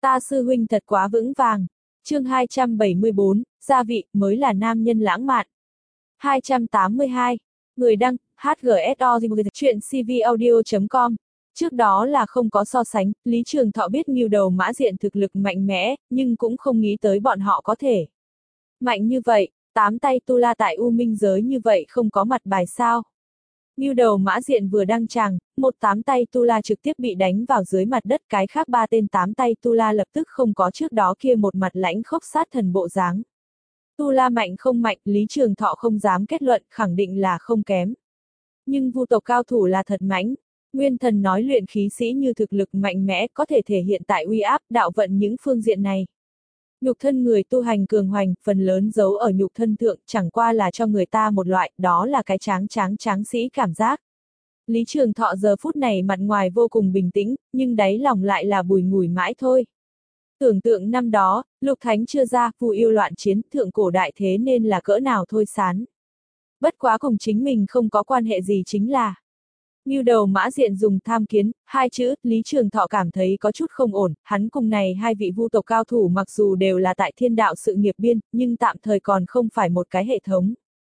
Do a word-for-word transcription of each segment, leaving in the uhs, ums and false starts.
Ta sư huynh thật quá vững vàng. Chương hai trăm bảy mươi bốn, gia vị mới là nam nhân lãng mạn. hai trăm tám mươi hai, người đăng, hát giê ét o chuyện c v audio chấm com. Trước đó là không có so sánh, Lý Trường Thọ biết Ngưu Đầu Mã Diện thực lực mạnh mẽ, nhưng cũng không nghĩ tới bọn họ có thể mạnh như vậy, tám tay tu la tại U Minh giới như vậy không có mặt bài sao. Ngưu Đầu Mã Diện vừa đăng tràng, một tám tay tu la trực tiếp bị đánh vào dưới mặt đất, cái khác ba tên tám tay tu la lập tức không có trước đó kia một mặt lãnh khốc sát thần bộ dáng. Tu la mạnh không mạnh, Lý Trường Thọ không dám kết luận, khẳng định là không kém. Nhưng vu tộc cao thủ là thật mãnh. Nguyên Thần nói luyện khí sĩ như thực lực mạnh mẽ có thể thể hiện tại uy áp, đạo vận những phương diện này. Nhục thân người tu hành cường hoành, phần lớn giấu ở nhục thân thượng, chẳng qua là cho người ta một loại, đó là cái tráng tráng tráng sĩ cảm giác. Lý Trường Thọ giờ phút này mặt ngoài vô cùng bình tĩnh, nhưng đáy lòng lại là bùi ngùi mãi thôi. Tưởng tượng năm đó, Lục Thánh chưa ra, phù yêu loạn chiến, thượng cổ đại thế nên là cỡ nào thôi sán. Bất quá cùng chính mình không có quan hệ gì chính là Ngưu Đầu Mã Diện dùng tham kiến, hai chữ, Lý Trường Thọ cảm thấy có chút không ổn, hắn cùng này hai vị vu tộc cao thủ mặc dù đều là tại thiên đạo sự nghiệp biên, nhưng tạm thời còn không phải một cái hệ thống.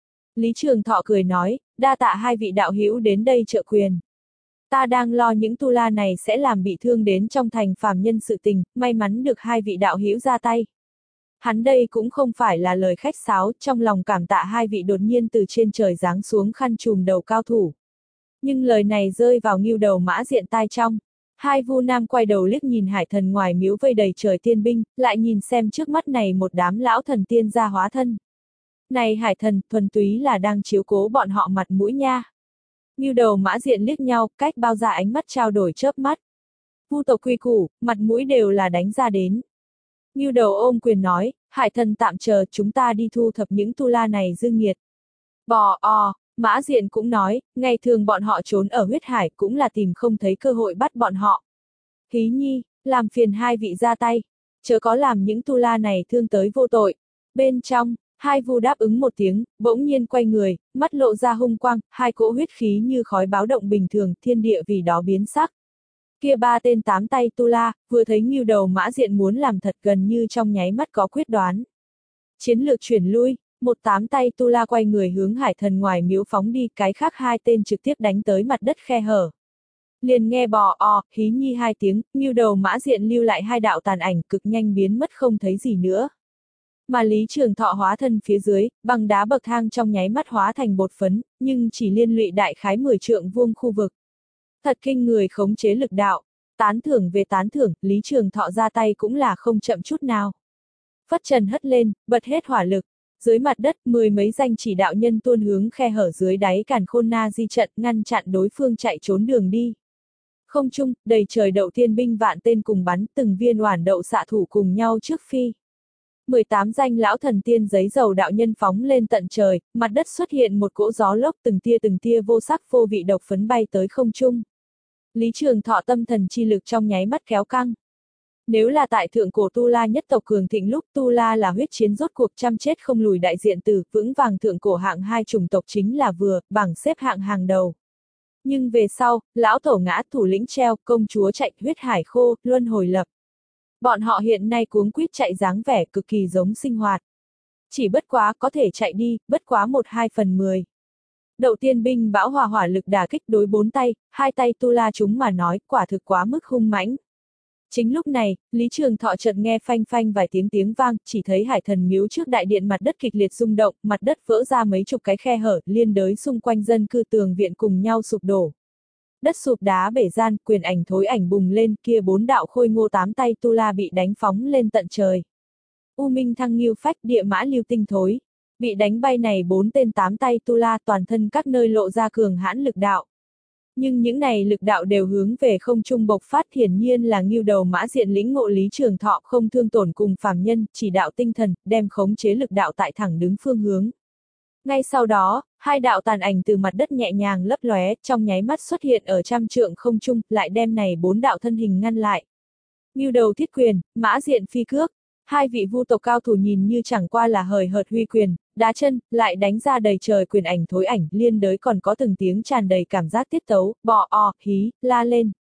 Lý Trường Thọ cười nói, đa tạ hai vị đạo hữu đến đây trợ quyền. Ta đang lo những tu la này sẽ làm bị thương đến trong thành phàm nhân sự tình, may mắn được hai vị đạo hữu ra tay. Hắn đây cũng không phải là lời khách sáo, trong lòng cảm tạ hai vị đột nhiên từ trên trời giáng xuống khăn trùm đầu cao thủ. Nhưng lời này rơi vào Ngưu Đầu Mã Diện tai trong. Hai vu nam quay đầu liếc nhìn hải thần ngoài miếu vây đầy trời tiên binh, lại nhìn xem trước mắt này một đám lão thần tiên gia hóa thân. Này hải thần, thuần túy là đang chiếu cố bọn họ mặt mũi nha. Ngưu Đầu Mã Diện liếc nhau, cách bao ra ánh mắt trao đổi chớp mắt. Vu tộc quy củ, mặt mũi đều là đánh ra đến. Ngưu Đầu ôm quyền nói, hải thần tạm chờ, chúng ta đi thu thập những tu la này dư nghiệt. Bò o. Mã Diện cũng nói, ngày thường bọn họ trốn ở huyết hải cũng là tìm không thấy cơ hội bắt bọn họ. Hí nhi, làm phiền hai vị ra tay, chớ có làm những tu la này thương tới vô tội. Bên trong, hai vu đáp ứng một tiếng, bỗng nhiên quay người, mắt lộ ra hung quang, hai cỗ huyết khí như khói báo động bình thường, thiên địa vì đó biến sắc. Kia ba tên tám tay tu la, vừa thấy Ngưu Đầu Mã Diện muốn làm thật gần như trong nháy mắt có quyết đoán. Chiến lược chuyển lui. Một tám tay tu la quay người hướng hải thần ngoài miếu phóng đi, cái khác hai tên trực tiếp đánh tới mặt đất khe hở. Liền nghe bò o, hí nhi hai tiếng, Ngưu Đầu Mã Diện lưu lại hai đạo tàn ảnh cực nhanh biến mất không thấy gì nữa. Mà Lý Trường Thọ hóa thân phía dưới, bằng đá bậc thang trong nháy mắt hóa thành bột phấn, nhưng chỉ liên lụy đại khái mười trượng vuông khu vực. Thật kinh người khống chế lực đạo, tán thưởng về tán thưởng, Lý Trường Thọ ra tay cũng là không chậm chút nào. Phất trần hất lên, bật hết hỏa lực. Dưới mặt đất, mười mấy danh chỉ đạo nhân tuôn hướng khe hở dưới đáy càn khôn na di trận, ngăn chặn đối phương chạy trốn đường đi. Không trung, đầy trời đậu thiên binh vạn tên cùng bắn, từng viên oản đậu xạ thủ cùng nhau trước phi. mười tám danh lão thần tiên giấy dầu đạo nhân phóng lên tận trời, mặt đất xuất hiện một cỗ gió lốc, từng tia từng tia vô sắc vô vị độc phấn bay tới không trung. Lý Trường Thọ tâm thần chi lực trong nháy mắt kéo căng. Nếu là tại thượng cổ Tu La nhất tộc cường thịnh lúc Tu La là huyết chiến rốt cuộc trăm chết không lùi đại diện từ vững vàng thượng cổ hạng hai chủng tộc chính là vừa, bảng xếp hạng hàng đầu. Nhưng về sau, lão tổ ngã, thủ lĩnh treo, công chúa chạy, huyết hải khô, luân hồi lập. Bọn họ hiện nay cuống quýt chạy dáng vẻ cực kỳ giống sinh hoạt. Chỉ bất quá có thể chạy đi, bất quá một hai phần mười. Đậu tiên binh bão hòa hỏa lực đả kích đối bốn tay, hai tay Tu La chúng mà nói, quả thực quá mức hung mãnh. Chính lúc này, Lý Trường Thọ chợt nghe phanh phanh vài tiếng tiếng vang, chỉ thấy hải thần miếu trước đại điện mặt đất kịch liệt rung động, mặt đất vỡ ra mấy chục cái khe hở, liên đới xung quanh dân cư tường viện cùng nhau sụp đổ. Đất sụp đá bể gian, quyền ảnh thối ảnh bùng lên, kia bốn đạo khôi ngô tám tay tu la bị đánh phóng lên tận trời. U minh thăng nghiêu phách, địa mã lưu tinh thối. Bị đánh bay này bốn tên tám tay tu la toàn thân các nơi lộ ra cường hãn lực đạo. Nhưng những này lực đạo đều hướng về không trung bộc phát, hiển nhiên là Ngưu Đầu Mã Diện lĩnh ngộ Lý Trường Thọ không thương tổn cùng phàm nhân, chỉ đạo tinh thần, đem khống chế lực đạo tại thẳng đứng phương hướng. Ngay sau đó, hai đạo tàn ảnh từ mặt đất nhẹ nhàng lấp lóe, trong nháy mắt xuất hiện ở trăm trượng không trung, lại đem này bốn đạo thân hình ngăn lại. Ngưu Đầu thiết quyền, Mã Diện phi cước, hai vị vu tộc cao thủ nhìn như chẳng qua là hời hợt huy quyền, đá chân, lại đánh ra đầy trời quyền ảnh thối ảnh, liên đới còn có từng tiếng tràn đầy cảm giác tiết tấu, bò o, hí, la lên.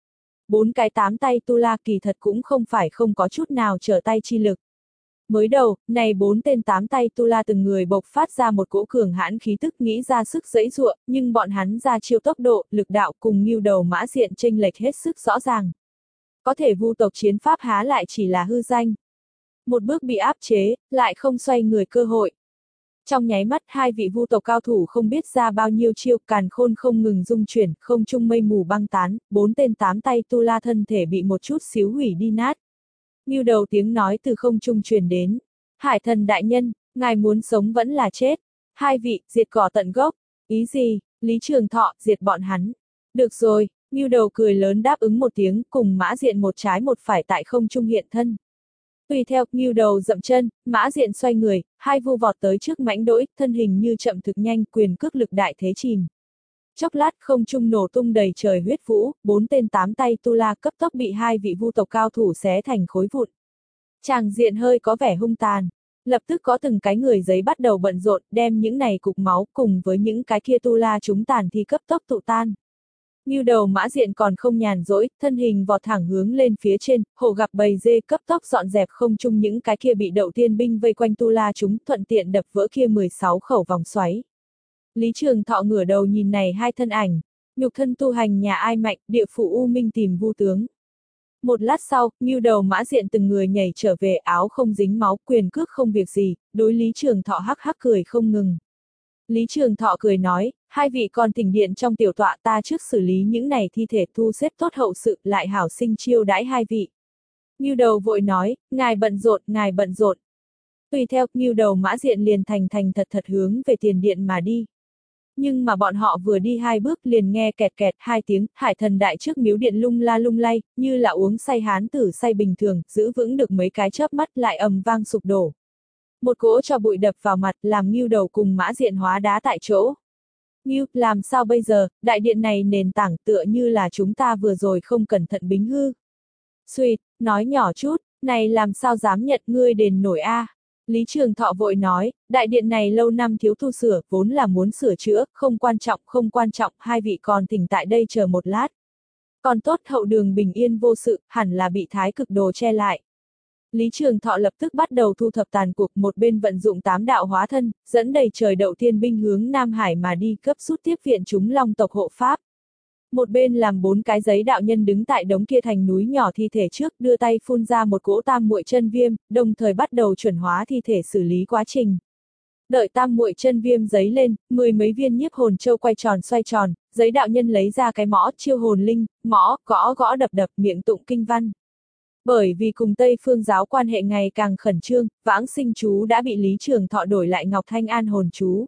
Bốn cái tám tay tu la kỳ thật cũng không phải không có chút nào trở tay chi lực. Mới đầu, này bốn tên tám tay tu la từng người bộc phát ra một cỗ cường hãn khí tức nghĩ ra sức giãy giụa, nhưng bọn hắn ra chiêu tốc độ, lực đạo cùng Ngưu Đầu Mã Diện chênh lệch hết sức rõ ràng. Có thể vu tộc chiến pháp há lại chỉ là hư danh. Một bước bị áp chế, lại không xoay người cơ hội. Trong nháy mắt hai vị vu tộc cao thủ không biết ra bao nhiêu chiêu, càn khôn không ngừng dung chuyển, không trung mây mù băng tán, bốn tên tám tay tu la thân thể bị một chút xíu hủy đi nát. Ngưu Đầu tiếng nói từ không trung truyền đến. Hải thần đại nhân, ngài muốn sống vẫn là chết. Hai vị, diệt cỏ tận gốc. Ý gì? Lý Trường Thọ, diệt bọn hắn. Được rồi, Ngưu Đầu cười lớn đáp ứng một tiếng, cùng Mã Diện một trái một phải tại không trung hiện thân. Tùy theo, Ngưu Đầu dậm chân, Mã Diện xoay người, hai vu vọt tới trước mãnh đỗi, thân hình như chậm thực nhanh, quyền cước lực đại thế chìm. Chốc lát không trung nổ tung đầy trời huyết vũ, bốn tên tám tay tu la cấp tốc bị hai vị vu tộc cao thủ xé thành khối vụn. Tràng diện hơi có vẻ hung tàn. Lập tức có từng cái người giấy bắt đầu bận rộn, đem những này cục máu cùng với những cái kia tu la chúng tàn thi cấp tốc tụ tan. Ngưu Đầu Mã Diện còn không nhàn rỗi, thân hình vọt thẳng hướng lên phía trên, hổ gặp bầy dê cấp tốc dọn dẹp không trung những cái kia bị đậu tiên binh vây quanh tu la chúng, thuận tiện đập vỡ kia mười sáu khẩu vòng xoáy. Lý Trường Thọ ngửa đầu nhìn này hai thân ảnh, nhục thân tu hành nhà ai mạnh, địa phủ U Minh tìm vu tướng. Một lát sau, Ngưu Đầu Mã Diện từng người nhảy trở về, áo không dính máu, quyền cước không việc gì, đối Lý Trường Thọ hắc hắc cười không ngừng. Lý Trường Thọ cười nói, hai vị còn thỉnh điện trong tiểu tọa, ta trước xử lý những này thi thể thu xếp tốt hậu sự, lại hảo sinh chiêu đãi hai vị. Ngưu Đầu vội nói, ngài bận rộn, ngài bận rộn. Tùy theo, Ngưu Đầu Mã Diện liền thành thành thật thật hướng về tiền điện mà đi. Nhưng mà bọn họ vừa đi hai bước liền nghe kẹt kẹt hai tiếng, hải thần đại trước miếu điện lung la lung lay, như là uống say hán tử say bình thường, giữ vững được mấy cái chớp mắt lại ầm vang sụp đổ. Một cỗ cho bụi đập vào mặt, làm Ngưu Đầu cùng Mã Diện hóa đá tại chỗ. Ngưu, làm sao bây giờ, đại điện này nền tảng tựa như là chúng ta vừa rồi không cẩn thận bính hư. Suýt, nói nhỏ chút, này làm sao dám nhận ngươi đền nổi a? À? Lý Trường Thọ vội nói, đại điện này lâu năm thiếu tu sửa, vốn là muốn sửa chữa, không quan trọng, không quan trọng, hai vị còn thỉnh tại đây chờ một lát. Còn tốt hậu đường bình yên vô sự, hẳn là bị thái cực đồ che lại. Lý Trường Thọ lập tức bắt đầu thu thập tàn cuộc, một bên vận dụng tám đạo hóa thân, dẫn đầy trời đậu tiên binh hướng Nam Hải mà đi cấp rút tiếp viện chúng Long tộc hộ pháp. Một bên làm bốn cái giấy đạo nhân đứng tại đống kia thành núi nhỏ thi thể trước, đưa tay phun ra một cỗ tam muội chân viêm, đồng thời bắt đầu chuẩn hóa thi thể xử lý quá trình. Đợi tam muội chân viêm giấy lên, mười mấy viên nhiếp hồn châu quay tròn xoay tròn, giấy đạo nhân lấy ra cái mõ chiêu hồn linh, mõ, gõ gõ đập đập miệng tụng kinh văn. Bởi vì cùng Tây Phương giáo quan hệ ngày càng khẩn trương, vãng sinh chú đã bị Lý Trường Thọ đổi lại Ngọc Thanh An hồn chú.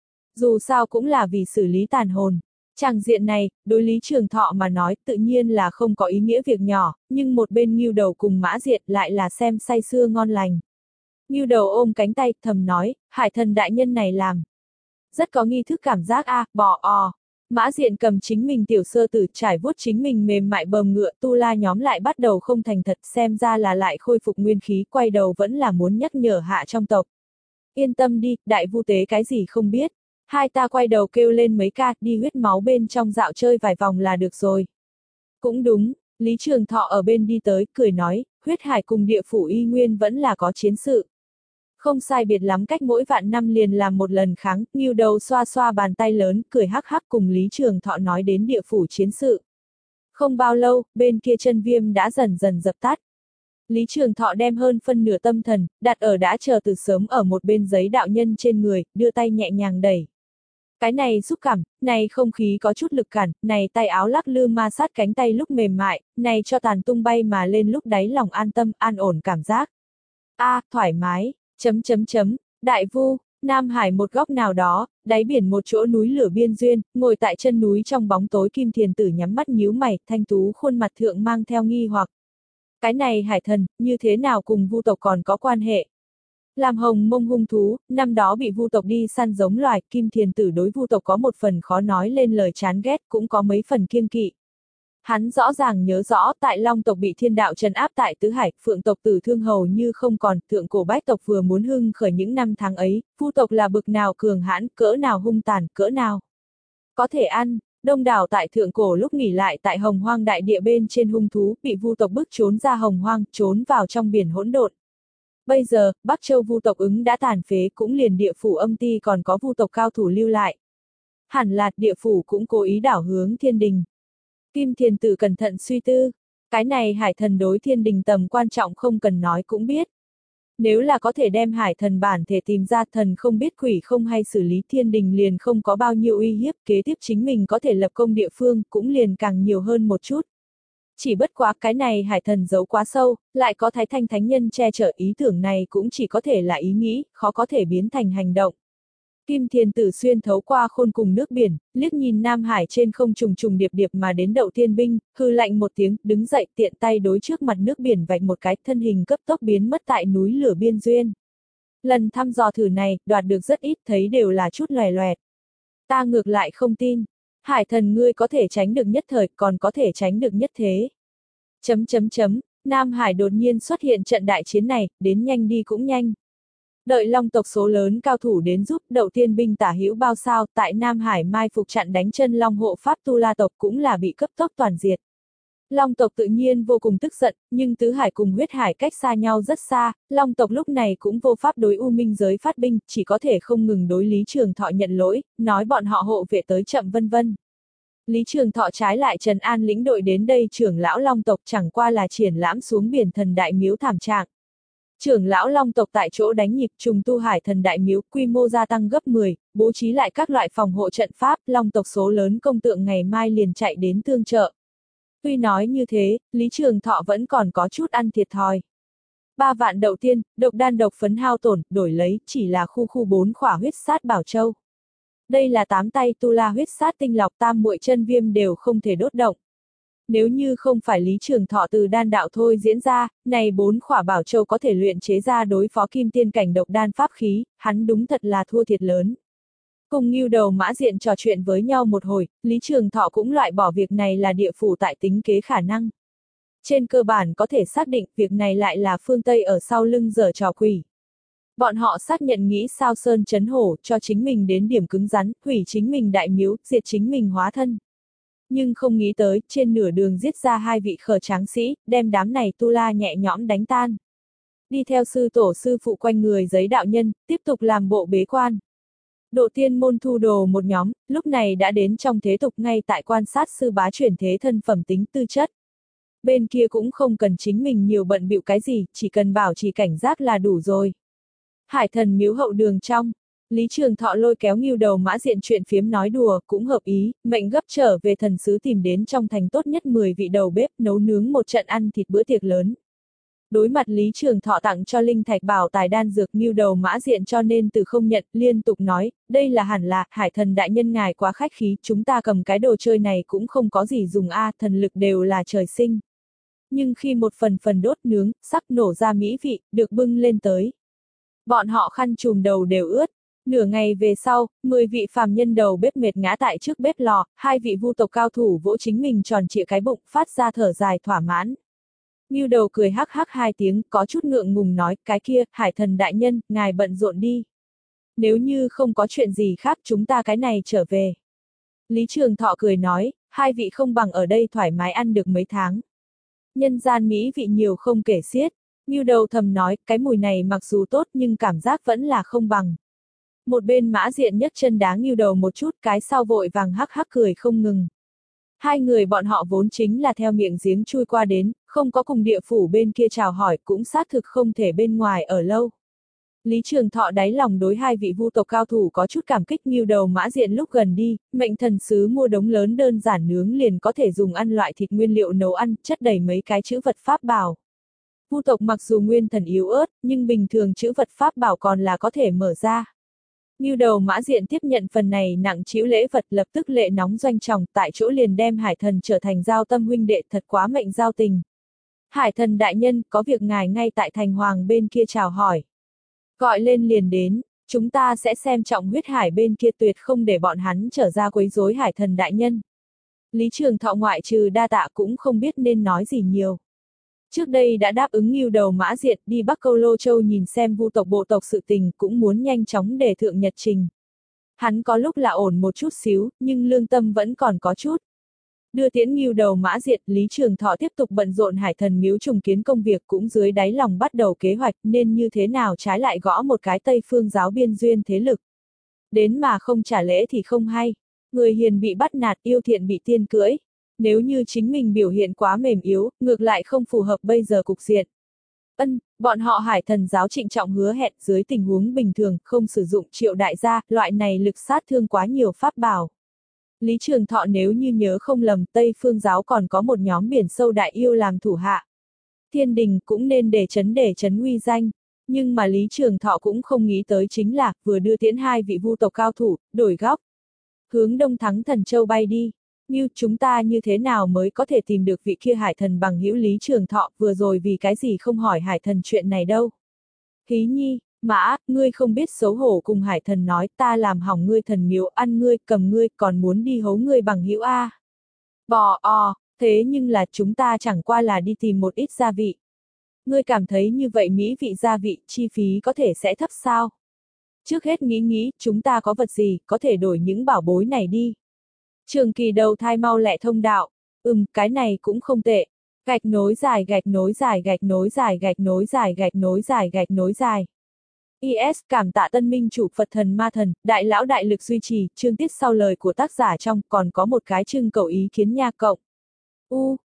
Dù sao cũng là vì xử lý tàn hồn. Tràng diện này, đối Lý Trường Thọ mà nói tự nhiên là không có ý nghĩa việc nhỏ, nhưng một bên Ngưu Đầu cùng Mã Diện lại là xem say sưa ngon lành. Ngưu Đầu ôm cánh tay, thầm nói, hải thần đại nhân này làm. Rất có nghi thức cảm giác a, à, bò o. Mã Diện cầm chính mình tiểu sơ tử trải vuốt chính mình mềm mại bờm ngựa, tu la nhóm lại bắt đầu không thành thật, xem ra là lại khôi phục nguyên khí, quay đầu vẫn là muốn nhắc nhở hạ trong tộc. Yên tâm đi, đại vu tế cái gì không biết. Hai ta quay đầu kêu lên mấy ca, đi huyết máu bên trong dạo chơi vài vòng là được rồi. Cũng đúng, Lý Trường Thọ ở bên đi tới, cười nói, huyết hải cùng địa phủ y nguyên vẫn là có chiến sự. Không sai biệt lắm, cách mỗi vạn năm liền làm một lần kháng, Ngưu Đầu xoa xoa bàn tay lớn, cười hắc hắc cùng Lý Trường Thọ nói đến địa phủ chiến sự. Không bao lâu, bên kia chân viêm đã dần dần dập tắt. Lý Trường Thọ đem hơn phân nửa tâm thần, đặt ở đã chờ từ sớm ở một bên giấy đạo nhân trên người, đưa tay nhẹ nhàng đẩy. Cái này xúc cảm, này không khí có chút lực cản, này tay áo lắc lư ma sát cánh tay lúc mềm mại, này cho tàn tung bay mà lên lúc đáy lòng an tâm, an ổn cảm giác. A, à, thoải mái, chấm chấm chấm, đại vu, Nam Hải một góc nào đó, đáy biển một chỗ núi lửa biên duyên, ngồi tại chân núi trong bóng tối Kim Thiền Tử nhắm mắt nhíu mày, thanh tú khuôn mặt thượng mang theo nghi hoặc. Cái này hải thần, như thế nào cùng vu tộc còn có quan hệ? Làm hồng mông hung thú, năm đó bị vu tộc đi săn giống loài, Kim Thiền Tử đối vu tộc có một phần khó nói lên lời chán ghét, cũng có mấy phần kiêng kỵ. Hắn rõ ràng nhớ rõ, tại Long tộc bị thiên đạo trấn áp tại Tứ Hải, Phượng tộc tử thương hầu như không còn, thượng cổ bách tộc vừa muốn hưng khởi những năm tháng ấy, vu tộc là bực nào cường hãn, cỡ nào hung tàn, cỡ nào có thể ăn. Đông đảo tại thượng cổ lúc nghỉ lại tại Hồng Hoang đại địa bên trên hung thú bị vu tộc bức trốn ra Hồng Hoang, trốn vào trong biển hỗn độn. Bây giờ, Bắc Châu vu tộc ứng đã tàn phế, cũng liền địa phủ âm ti còn có vu tộc cao thủ lưu lại. Hẳn là địa phủ cũng cố ý đảo hướng thiên đình. Kim Thiền Tử cẩn thận suy tư. Cái này hải thần đối thiên đình tầm quan trọng không cần nói cũng biết. Nếu là có thể đem hải thần bản thể tìm ra, thần không biết quỷ không hay, xử lý thiên đình liền không có bao nhiêu uy hiếp, kế tiếp chính mình có thể lập công địa phương cũng liền càng nhiều hơn một chút. Chỉ bất quá cái này hải thần giấu quá sâu, lại có Thái Thanh Thánh Nhân che chở, ý tưởng này cũng chỉ có thể là ý nghĩ, khó có thể biến thành hành động. Kim Thiền Tử xuyên thấu qua khôn cùng nước biển, liếc nhìn Nam Hải trên không trùng trùng điệp điệp mà đến Đậu Thiên binh, hư lạnh một tiếng, đứng dậy tiện tay đối trước mặt nước biển vạch một cái, thân hình cấp tốc biến mất tại núi lửa biên duyên. Lần thăm dò thử này, đoạt được rất ít, thấy đều là chút loè loẹt. Ta ngược lại không tin. Hải thần ngươi có thể tránh được nhất thời, còn có thể tránh được nhất thế. Chấm chấm chấm, Nam Hải đột nhiên xuất hiện trận đại chiến này, đến nhanh đi cũng nhanh. Đợi Long tộc số lớn cao thủ đến giúp, Đậu Thiên binh tả hữu bao sao, tại Nam Hải mai phục chặn đánh chân Long hộ pháp Tu La tộc cũng là bị cấp tốc toàn diệt. Long tộc tự nhiên vô cùng tức giận, nhưng Tứ Hải cùng Huyết Hải cách xa nhau rất xa, Long tộc lúc này cũng vô pháp đối U Minh giới phát binh, chỉ có thể không ngừng đối Lý Trường Thọ nhận lỗi, nói bọn họ hộ vệ tới chậm vân vân. Lý Trường Thọ trái lại trấn an lĩnh đội đến đây trưởng lão Long tộc, chẳng qua là triển lãm xuống biển thần đại miếu thảm trạng. Trưởng lão Long tộc tại chỗ đánh nhịp trùng tu hải thần đại miếu, quy mô gia tăng gấp mười, bố trí lại các loại phòng hộ trận pháp, Long tộc số lớn công tượng ngày mai liền chạy đến tương trợ. Tuy nói như thế, Lý Trường Thọ vẫn còn có chút ăn thiệt thòi. Ba vạn đầu tiên, độc đan độc phấn hao tổn, đổi lấy chỉ là khu khu bốn khỏa huyết sát bảo châu. Đây là tám tay tu la huyết sát tinh lọc, tam muội chân viêm đều không thể đốt động. Nếu như không phải Lý Trường Thọ từ đan đạo thôi diễn ra, này bốn khỏa bảo châu có thể luyện chế ra đối phó kim tiên cảnh độc đan pháp khí, hắn đúng thật là thua thiệt lớn. Cùng Ngưu Đầu Mã Diện trò chuyện với nhau một hồi, Lý Trường Thọ cũng loại bỏ việc này là địa phủ tại tính kế khả năng. Trên cơ bản có thể xác định việc này lại là phương Tây ở sau lưng giở trò quỷ. Bọn họ xác nhận nghĩ sao sơn chấn hổ, cho chính mình đến điểm cứng rắn, hủy chính mình đại miếu, diệt chính mình hóa thân. Nhưng không nghĩ tới, trên nửa đường giết ra hai vị khờ tráng sĩ, đem đám này tu la nhẹ nhõm đánh tan. Đi theo sư tổ sư phụ quanh người giấy đạo nhân, tiếp tục làm bộ bế quan. Độ tiên môn thu đồ một nhóm, lúc này đã đến trong thế tục, ngay tại quan sát sư bá chuyển thế thân phẩm tính tư chất. Bên kia cũng không cần chính mình nhiều bận bịu cái gì, chỉ cần bảo trì cảnh giác là đủ rồi. Hải thần miếu hậu đường trong, Lý Trường Thọ lôi kéo Ngưu Đầu Mã Diện chuyện phiếm nói đùa, cũng hợp ý, mệnh gấp trở về thần sứ tìm đến trong thành tốt nhất mười vị đầu bếp, nấu nướng một trận ăn thịt bữa tiệc lớn. Đối mặt Lý Trường Thọ tặng cho linh thạch bảo tài đan dược, Ngưu Đầu Mã Diện cho nên từ không nhận, liên tục nói, đây là hẳn là, hải thần đại nhân ngài quá khách khí, chúng ta cầm cái đồ chơi này cũng không có gì dùng a, thần lực đều là trời sinh. Nhưng khi một phần phần đốt nướng, sắc nổ ra mỹ vị, được bưng lên tới. Bọn họ khăn trùm đầu đều ướt. Nửa ngày về sau, mười vị phàm nhân đầu bếp mệt ngã tại trước bếp lò, hai vị vu tộc cao thủ vỗ chính mình tròn trịa cái bụng, phát ra thở dài thỏa mãn. Ngưu Đầu cười hắc hắc hai tiếng, có chút ngượng ngùng nói, cái kia, hải thần đại nhân, ngài bận rộn đi. Nếu như không có chuyện gì khác chúng ta cái này trở về. Lý Trường Thọ cười nói, hai vị không bằng ở đây thoải mái ăn được mấy tháng. Nhân gian mỹ vị nhiều không kể xiết. Ngưu Đầu thầm nói, cái mùi này mặc dù tốt nhưng cảm giác vẫn là không bằng. Một bên Mã Diện nhấc chân đá Ngưu Đầu một chút, cái sau vội vàng hắc hắc cười không ngừng. Hai người bọn họ vốn chính là theo miệng giếng chui qua đến, không có cùng địa phủ bên kia chào hỏi, cũng xác thực không thể bên ngoài ở lâu. Lý Trường Thọ đáy lòng đối hai vị vu tộc cao thủ có chút cảm kích. Ngưu Đầu Mã Diện lúc gần đi, mệnh thần sứ mua đống lớn đơn giản nướng liền có thể dùng ăn loại thịt nguyên liệu nấu ăn, chất đầy mấy cái chữ vật pháp bảo. Vu tộc mặc dù nguyên thần yếu ớt, nhưng bình thường chữ vật pháp bảo còn là có thể mở ra. Ngưu Đầu Mã Diện tiếp nhận phần này nặng trĩu lễ vật, lập tức lệ nóng doanh trọng, tại chỗ liền đem hải thần trở thành giao tâm huynh đệ, thật quá mệnh giao tình. Hải thần đại nhân, có việc ngài ngay tại thành hoàng bên kia chào hỏi. Gọi lên liền đến, chúng ta sẽ xem trọng huyết hải bên kia, tuyệt không để bọn hắn trở ra quấy rối hải thần đại nhân. Lý Trường Thọ ngoại trừ đa tạ cũng không biết nên nói gì nhiều. Trước đây đã đáp ứng Ngưu Đầu Mã Diện đi Bắc Câu Lô Châu nhìn xem vu tộc bộ tộc sự tình, cũng muốn nhanh chóng để thượng nhật trình. Hắn có lúc là ổn một chút xíu, nhưng lương tâm vẫn còn có chút. Đưa tiễn Ngưu Đầu Mã Diệt, Lý Trường Thọ tiếp tục bận rộn Hải Thần Miếu trùng kiến công việc, cũng dưới đáy lòng bắt đầu kế hoạch nên như thế nào trái lại gõ một cái Tây Phương giáo biên duyên thế lực. Đến mà không trả lễ thì không hay. Người hiền bị bắt nạt, yêu thiện bị tiên cưỡi. Nếu như chính mình biểu hiện quá mềm yếu, ngược lại không phù hợp bây giờ cục diện. Ân, bọn họ Hải Thần giáo trịnh trọng hứa hẹn dưới tình huống bình thường, không sử dụng Triệu đại gia, loại này lực sát thương quá nhiều pháp bảo. Lý Trường Thọ nếu như nhớ không lầm, Tây Phương giáo còn có một nhóm biển sâu đại yêu làm thủ hạ. Thiên đình cũng nên để chấn để chấn uy danh. Nhưng mà Lý Trường Thọ cũng không nghĩ tới chính là, vừa đưa tiễn hai vị vu tộc cao thủ, đổi góc. Hướng đông thắng Thần Châu bay đi. Như chúng ta như thế nào mới có thể tìm được vị kia Hải Thần bằng hữu Lý Trường Thọ, vừa rồi vì cái gì không hỏi Hải Thần chuyện này đâu. Hí nhi, Mã, ngươi không biết xấu hổ cùng Hải Thần nói, ta làm hỏng ngươi thần miếu, ăn ngươi, cầm ngươi, còn muốn đi hấu ngươi bằng hữu a. Bò o, thế nhưng là chúng ta chẳng qua là đi tìm một ít gia vị. Ngươi cảm thấy như vậy mỹ vị gia vị, chi phí có thể sẽ thấp sao? Trước hết nghĩ nghĩ, chúng ta có vật gì, có thể đổi những bảo bối này đi. Trường Kỳ đầu thai mau lẹ thông đạo. Ừm, cái này cũng không tệ. Gạch nối dài gạch nối dài gạch nối dài gạch nối dài gạch nối dài gạch nối dài. i ét cảm tạ tân minh chủ Phật thần ma thần, đại lão đại lực duy trì, chương tiết sau lời của tác giả trong còn có một cái trưng cầu ý kiến nha cộng. U,